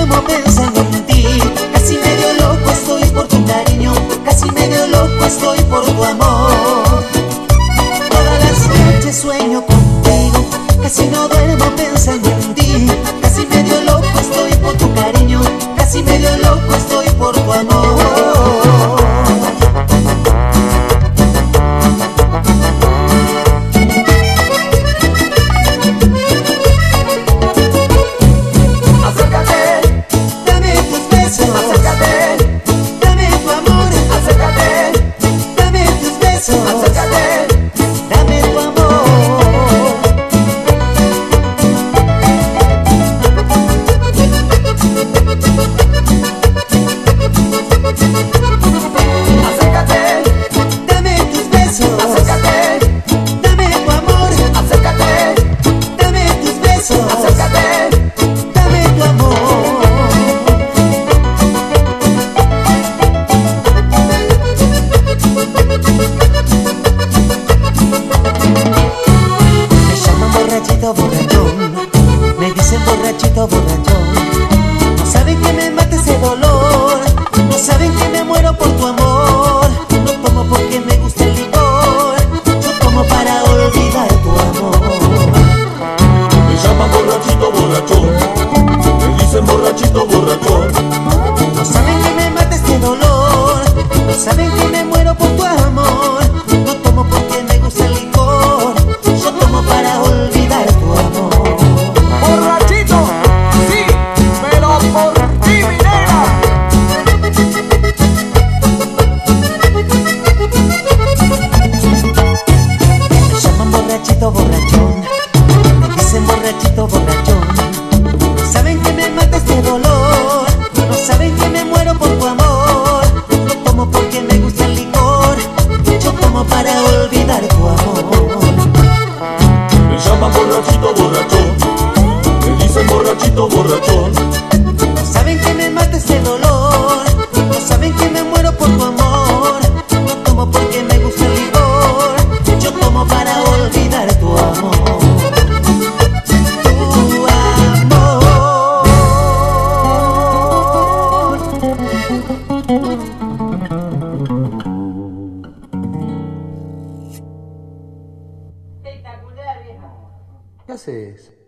duermo pensando en ti. Casi medio loco estoy por tu cariño, casi medio loco estoy por tu amor. Todas las noches sueño contigo, casi no duermo pensando en ti. Casi medio loco estoy por tu cariño, casi medio loco estoy por tu amor. Me dicen borrachito, borrachón. No saben que me mata ese dolor, no saben que me muero por tu amor. No tomo porque me gusta el licor, yo tomo para olvidar tu amor. Me llaman borrachito, borrachón. Me dicen borrachito, borrachón. No saben que me mata este dolor, no saben que me muero por tu amor. No tomo porque me gusta el licor, yo tomo para olvidar tu amor. Borrachito, sí, pero por ti, mi nena. Me llaman borrachito, borrachón. Me dicen borrachito, borrachón. No saben que me mata este dolor, no saben que me muero por tu amor. No tomo porque me gusta el licor, yo tomo para olvidar tu amor. Me llaman borrachito, borrachón. Me dicen borrachito, borrachón. No saben que me mata este dolor, no saben que me muero por tu amor. No tomo porque me gusta el licor, yo tomo para olvidar tu amor. Tu amor. Espectacular, vieja. ¿Qué haces?